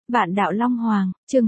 Vạn đạo Long Hoàng, chương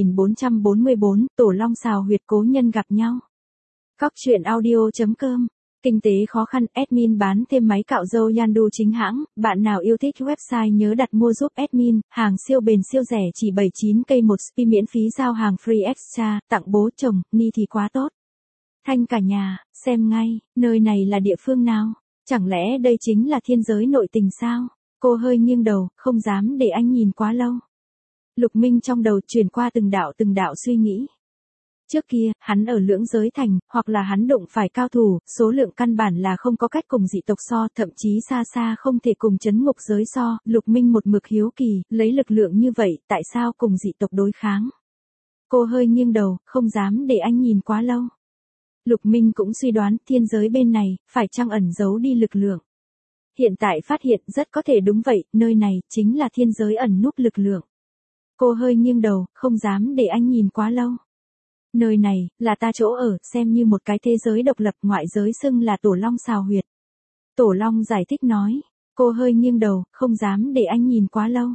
2444, Tổ Long xào huyệt cố nhân gặp nhau. Cóc truyện audio.com. Kinh tế khó khăn, admin bán thêm máy cạo râu Yandu chính hãng, bạn nào yêu thích website nhớ đặt mua giúp admin, hàng siêu bền siêu rẻ chỉ 79k một spi miễn phí giao hàng free extra, tặng bố chồng, ni thì quá tốt. Thanh cả nhà, xem ngay, nơi này là địa phương nào? Chẳng lẽ đây chính là thiên giới nội tình sao? Cô hơi nghiêng đầu, không dám để anh nhìn quá lâu. Lục Minh trong đầu chuyển qua từng đạo suy nghĩ. Trước kia, hắn ở lưỡng giới thành, hoặc là hắn đụng phải cao thủ, số lượng căn bản là không có cách cùng dị tộc so, thậm chí xa xa không thể cùng chấn ngục giới so, Lục Minh một mực hiếu kỳ, lấy lực lượng như vậy, tại sao cùng dị tộc đối kháng? Cô hơi nghiêng đầu, không dám để anh nhìn quá lâu. Lục Minh cũng suy đoán, thiên giới bên này, phải chăng ẩn giấu đi lực lượng? Hiện tại phát hiện rất có thể đúng vậy, nơi này, chính là thiên giới ẩn núp lực lượng. Cô hơi nghiêng đầu, không dám để anh nhìn quá lâu. Nơi này, là ta chỗ ở, xem như một cái thế giới độc lập, ngoại giới xưng là Tổ Long xào huyệt. Tổ Long giải thích nói. Cô hơi nghiêng đầu, không dám để anh nhìn quá lâu.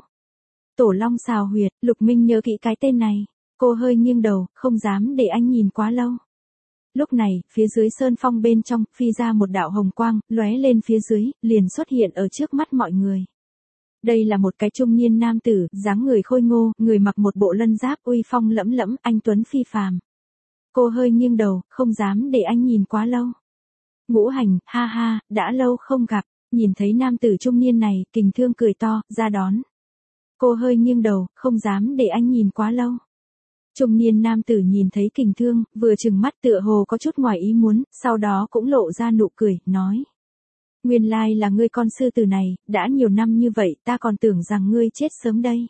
Tổ Long xào huyệt, Lục Minh nhớ kỹ cái tên này. Cô hơi nghiêng đầu, không dám để anh nhìn quá lâu. Lúc này, phía dưới sơn phong bên trong, phi ra một đạo hồng quang, lóe lên phía dưới, liền xuất hiện ở trước mắt mọi người. Đây là một cái trung niên nam tử, dáng người khôi ngô, người mặc một bộ lân giáp uy phong lẫm lẫm, anh tuấn phi phàm. Cô hơi nghiêng đầu, không dám để anh nhìn quá lâu. Ngũ Hành, ha ha, đã lâu không gặp, nhìn thấy nam tử trung niên này, Kình Thương cười to, ra đón. Cô hơi nghiêng đầu, không dám để anh nhìn quá lâu. Trung niên nam tử nhìn thấy Kình Thương, vừa trừng mắt tựa hồ có chút ngoài ý muốn, sau đó cũng lộ ra nụ cười, nói. Nguyên lai là ngươi con sư tử này, đã nhiều năm như vậy, ta còn tưởng rằng ngươi chết sớm đây.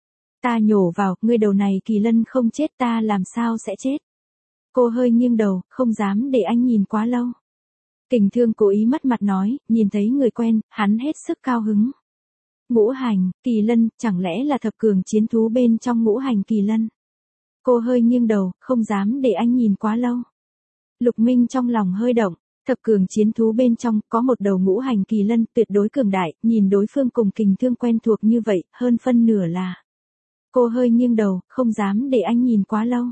Ta nhổ vào, ngươi đầu này kỳ lân không chết ta làm sao sẽ chết. Cô hơi nghiêng đầu, không dám để anh nhìn quá lâu. Kình Thương cố ý mất mặt nói, nhìn thấy người quen, hắn hết sức cao hứng. Ngũ hành, kỳ lân, chẳng lẽ là thập cường chiến thú bên trong ngũ hành kỳ lân. Cô hơi nghiêng đầu, không dám để anh nhìn quá lâu. Lục Minh trong lòng hơi động, thập cường chiến thú bên trong có một đầu ngũ hành kỳ lân tuyệt đối cường đại, nhìn đối phương cùng Kình Thương quen thuộc như vậy, hơn phân nửa là. Cô hơi nghiêng đầu, không dám để anh nhìn quá lâu.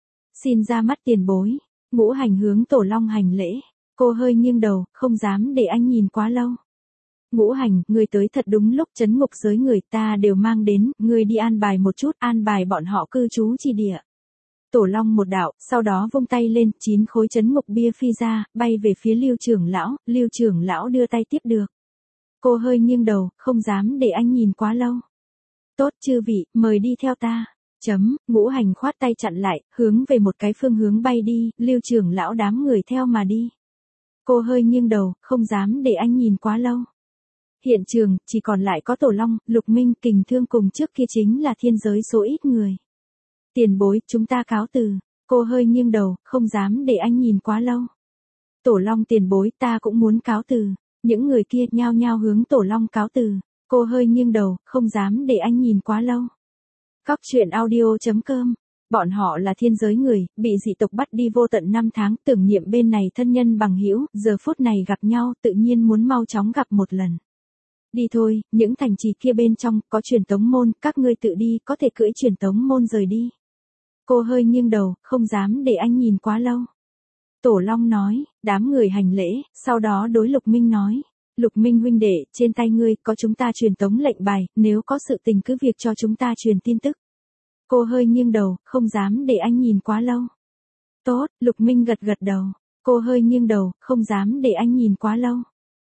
Xin ra mắt tiền bối, ngũ hành hướng Tổ Long hành lễ. Cô hơi nghiêng đầu, không dám để anh nhìn quá lâu. Ngũ hành, người tới thật đúng lúc, chấn ngục giới người ta đều mang đến, người đi an bài một chút, an bài bọn họ cư trú chi địa. Tổ Long một đạo, sau đó vung tay lên, 9 khối chấn ngục bia phi ra, bay về phía Lưu trưởng lão đưa tay tiếp được. Cô hơi nghiêng đầu, không dám để anh nhìn quá lâu. Tốt chư vị, mời đi theo ta. Ngũ hành khoát tay chặn lại, hướng về một cái phương hướng bay đi, Lưu trưởng lão đám người theo mà đi. Cô hơi nghiêng đầu, không dám để anh nhìn quá lâu. Hiện trường, chỉ còn lại có Tổ Long, Lục Minh, Kình Thương cùng trước kia chính là thiên giới số ít người. Tiền bối, chúng ta cáo từ. Cô hơi nghiêng đầu, không dám để anh nhìn quá lâu. Tổ Long tiền bối, ta cũng muốn cáo từ. Những người kia nhao nhao hướng Tổ Long cáo từ. Cô hơi nghiêng đầu, không dám để anh nhìn quá lâu. Cóc truyện audio.com. Bọn họ là thiên giới người, bị dị tộc bắt đi vô tận 5 tháng, tưởng niệm bên này thân nhân bằng hữu, giờ phút này gặp nhau, tự nhiên muốn mau chóng gặp một lần. Đi thôi, những thành trì kia bên trong, có truyền tống môn, các ngươi tự đi, có thể cưỡi truyền tống môn rời đi. Cô hơi nghiêng đầu, không dám để anh nhìn quá lâu. Tổ Long nói, đám người hành lễ, sau đó đối Lục Minh nói. Lục Minh huynh đệ, trên tay ngươi, có chúng ta truyền tống lệnh bài, nếu có sự tình cứ việc cho chúng ta truyền tin tức. Cô hơi nghiêng đầu, không dám để anh nhìn quá lâu. Tốt, Lục Minh gật đầu. Cô hơi nghiêng đầu, không dám để anh nhìn quá lâu.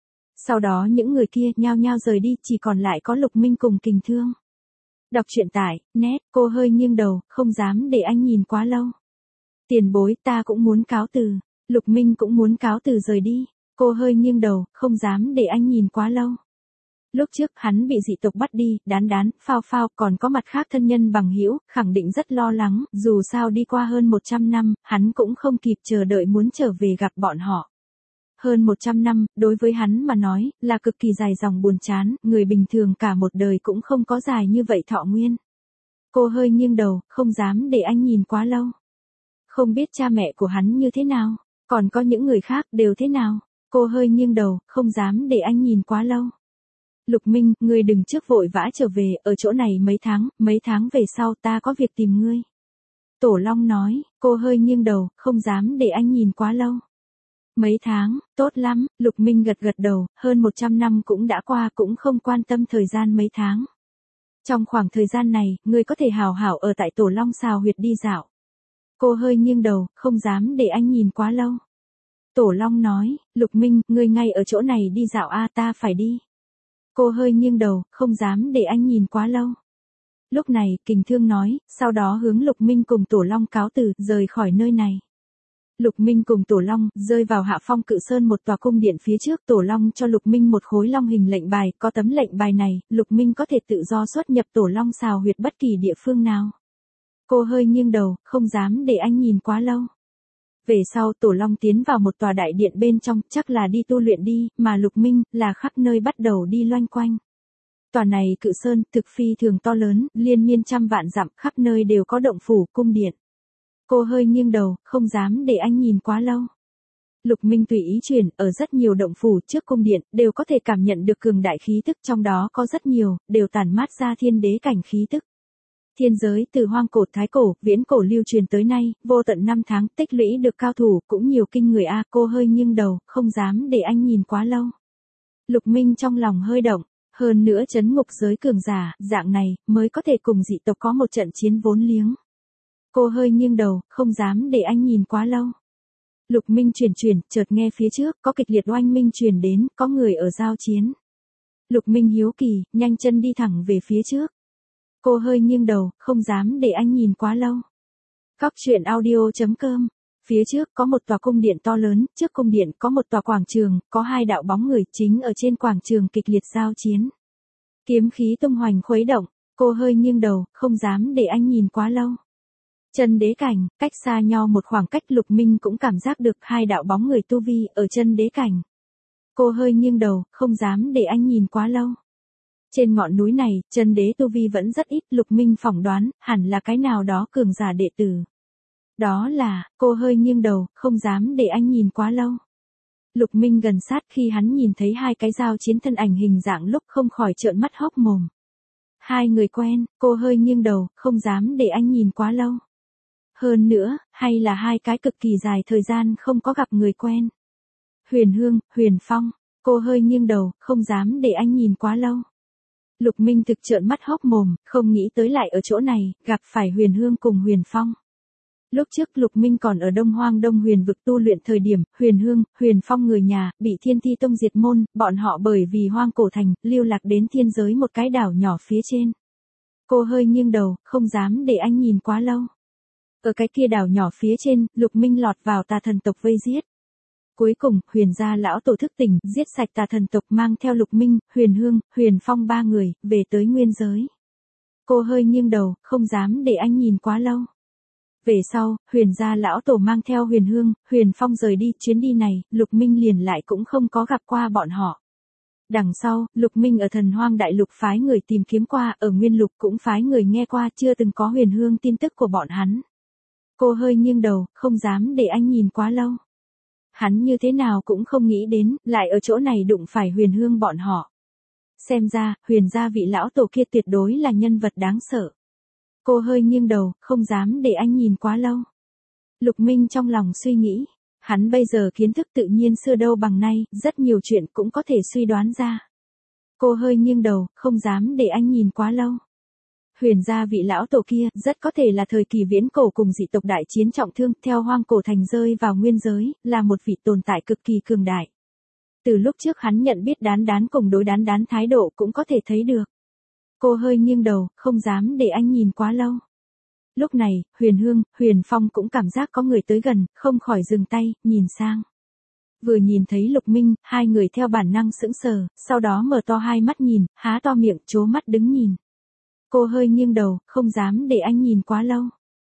Sau đó những người kia nhao nhao rời đi, chỉ còn lại có Lục Minh cùng Kình Thương. Đọc truyện tại, net, cô hơi nghiêng đầu, không dám để anh nhìn quá lâu. Tiền bối, ta cũng muốn cáo từ. Lục Minh cũng muốn cáo từ rời đi. Cô hơi nghiêng đầu, không dám để anh nhìn quá lâu. Lúc trước hắn bị dị tộc bắt đi, đán, phao, còn có mặt khác thân nhân bằng hữu, khẳng định rất lo lắng, dù sao đi qua hơn 100 năm, hắn cũng không kịp chờ đợi muốn trở về gặp bọn họ. Hơn 100 năm, đối với hắn mà nói, là cực kỳ dài dòng buồn chán, người bình thường cả một đời cũng không có dài như vậy thọ nguyên. Cô hơi nghiêng đầu, không dám để anh nhìn quá lâu. Không biết cha mẹ của hắn như thế nào, còn có những người khác đều thế nào. Cô hơi nghiêng đầu, không dám để anh nhìn quá lâu. Lục Minh, ngươi đừng trước vội vã trở về, ở chỗ này mấy tháng về sau ta có việc tìm ngươi. Tổ Long nói, cô hơi nghiêng đầu, không dám để anh nhìn quá lâu. Mấy tháng, tốt lắm, Lục Minh gật gật đầu, hơn 100 năm cũng đã qua cũng không quan tâm thời gian mấy tháng. Trong khoảng thời gian này, ngươi có thể hào hảo ở tại Tổ Long xào huyệt đi dạo. Cô hơi nghiêng đầu, không dám để anh nhìn quá lâu. Tổ Long nói, Lục Minh, ngươi ngay ở chỗ này đi dạo a, ta phải đi. Cô hơi nghiêng đầu, không dám để anh nhìn quá lâu. Lúc này, Kình Thương nói, sau đó hướng Lục Minh cùng Tổ Long cáo từ, rời khỏi nơi này. Lục Minh cùng Tổ Long, rơi vào Hạ Phong Cự Sơn một tòa cung điện phía trước. Tổ Long cho Lục Minh một khối long hình lệnh bài, có tấm lệnh bài này, Lục Minh có thể tự do xuất nhập Tổ Long xào huyệt bất kỳ địa phương nào. Cô hơi nghiêng đầu, không dám để anh nhìn quá lâu. Về sau Tổ Long tiến vào một tòa đại điện bên trong, chắc là đi tu luyện đi, mà Lục Minh, là khắp nơi bắt đầu đi loanh quanh. Tòa này Cự Sơn, thực phi thường to lớn, liên miên trăm vạn dặm, khắp nơi đều có động phủ, cung điện. Cô hơi nghiêng đầu, không dám để anh nhìn quá lâu. Lục Minh tùy ý chuyển, ở rất nhiều động phủ trước cung điện, đều có thể cảm nhận được cường đại khí tức, trong đó có rất nhiều, đều tản mát ra thiên đế cảnh khí tức. Thiên giới từ hoang cổ thái cổ, viễn cổ lưu truyền tới nay, vô tận năm tháng, tích lũy được cao thủ, cũng nhiều kinh người a. Cô hơi nghiêng đầu, không dám để anh nhìn quá lâu. Lục Minh trong lòng hơi động, hơn nữa trấn ngục giới cường giả, dạng này, mới có thể cùng dị tộc có một trận chiến vốn liếng. Cô hơi nghiêng đầu, không dám để anh nhìn quá lâu. Lục Minh chuyển, chợt nghe phía trước, có kịch liệt oanh minh truyền đến, có người ở giao chiến. Lục Minh hiếu kỳ, nhanh chân đi thẳng về phía trước. Cô hơi nghiêng đầu, không dám để anh nhìn quá lâu. Cóc truyện audio.com. Phía trước có một tòa cung điện to lớn, trước cung điện có một tòa quảng trường, có hai đạo bóng người chính ở trên quảng trường kịch liệt giao chiến. Kiếm khí tung hoành khuấy động, cô hơi nghiêng đầu, không dám để anh nhìn quá lâu. Chân đế cảnh, cách xa nhau một khoảng cách. Lục Minh cũng cảm giác được hai đạo bóng người tu vi ở chân đế cảnh. Cô hơi nghiêng đầu, không dám để anh nhìn quá lâu. Trên ngọn núi này, chân đế tu vi vẫn rất ít, Lục Minh phỏng đoán, hẳn là cái nào đó cường giả đệ tử. Đó là, cô hơi nghiêng đầu, không dám để anh nhìn quá lâu. Lục Minh gần sát khi hắn nhìn thấy hai cái giao chiến thân ảnh hình dạng lúc không khỏi trợn mắt hốc mồm. Hai người quen, cô hơi nghiêng đầu, không dám để anh nhìn quá lâu. Hơn nữa, hay là hai cái cực kỳ dài thời gian không có gặp người quen. Huyền Hương, Huyền Phong, cô hơi nghiêng đầu, không dám để anh nhìn quá lâu. Lục Minh thực trợn mắt hốc mồm, không nghĩ tới lại ở chỗ này, gặp phải Huyền Hương cùng Huyền Phong. Lúc trước Lục Minh còn ở Đông Hoang Đông Huyền vực tu luyện thời điểm, Huyền Hương, Huyền Phong người nhà, bị Thiên Thi Tông diệt môn, bọn họ bởi vì hoang cổ thành, lưu lạc đến thiên giới một cái đảo nhỏ phía trên. Cô hơi nghiêng đầu, không dám để anh nhìn quá lâu. Ở cái kia đảo nhỏ phía trên, Lục Minh lọt vào tà thần tộc vây giết. Cuối cùng, Huyền gia lão tổ thức tỉnh, giết sạch tà thần tộc mang theo Lục Minh, Huyền Hương, Huyền Phong ba người, về tới nguyên giới. Cô hơi nghiêng đầu, không dám để anh nhìn quá lâu. Về sau, Huyền gia lão tổ mang theo Huyền Hương, Huyền Phong rời đi, chuyến đi này, Lục Minh liền lại cũng không có gặp qua bọn họ. Đằng sau, Lục Minh ở Thần Hoang Đại Lục phái người tìm kiếm qua, ở Nguyên Lục cũng phái người nghe qua, chưa từng có Huyền Hương tin tức của bọn hắn. Cô hơi nghiêng đầu, không dám để anh nhìn quá lâu. Hắn như thế nào cũng không nghĩ đến, lại ở chỗ này đụng phải Huyền Hương bọn họ. Xem ra, Huyền gia vị lão tổ kia tuyệt đối là nhân vật đáng sợ. Cô hơi nghiêng đầu, không dám để anh nhìn quá lâu. Lục Minh trong lòng suy nghĩ, hắn bây giờ kiến thức tự nhiên xưa đâu bằng nay, rất nhiều chuyện cũng có thể suy đoán ra. Cô hơi nghiêng đầu, không dám để anh nhìn quá lâu. Huyền gia vị lão tổ kia, rất có thể là thời kỳ viễn cổ cùng dị tộc đại chiến trọng thương, theo hoang cổ thành rơi vào nguyên giới, là một vị tồn tại cực kỳ cường đại. Từ lúc trước hắn nhận biết Đán Đán cùng đối Đán Đán thái độ cũng có thể thấy được. Cô hơi nghiêng đầu, không dám để anh nhìn quá lâu. Lúc này, Huyền Hương, Huyền Phong cũng cảm giác có người tới gần, không khỏi dừng tay, nhìn sang. Vừa nhìn thấy Lục Minh, hai người theo bản năng sững sờ, sau đó mở to hai mắt nhìn, há to miệng, trố mắt đứng nhìn. Cô hơi nghiêng đầu, không dám để anh nhìn quá lâu.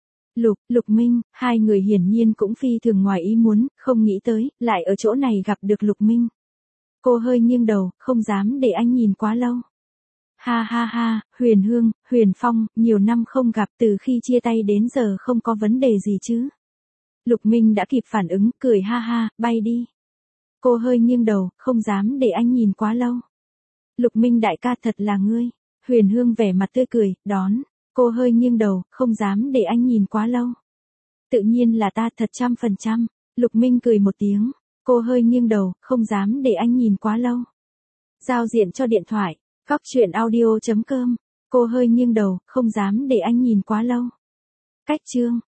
Lục Minh, hai người hiển nhiên cũng phi thường ngoài ý muốn, không nghĩ tới, lại ở chỗ này gặp được Lục Minh. Cô hơi nghiêng đầu, không dám để anh nhìn quá lâu. Ha ha ha, Huyền Hương, Huyền Phong, nhiều năm không gặp, từ khi chia tay đến giờ không có vấn đề gì chứ. Lục Minh đã kịp phản ứng, cười ha ha, bay đi. Cô hơi nghiêng đầu, không dám để anh nhìn quá lâu. Lục Minh đại ca thật là ngươi. Huyền Hương vẻ mặt tươi cười, đón. Cô hơi nghiêng đầu, không dám để anh nhìn quá lâu. Tự nhiên là ta thật 100%. Lục Minh cười một tiếng. Cô hơi nghiêng đầu, không dám để anh nhìn quá lâu. Giao diện cho điện thoại. Góc chuyện audio.com. Cô hơi nghiêng đầu, không dám để anh nhìn quá lâu. Cách chương.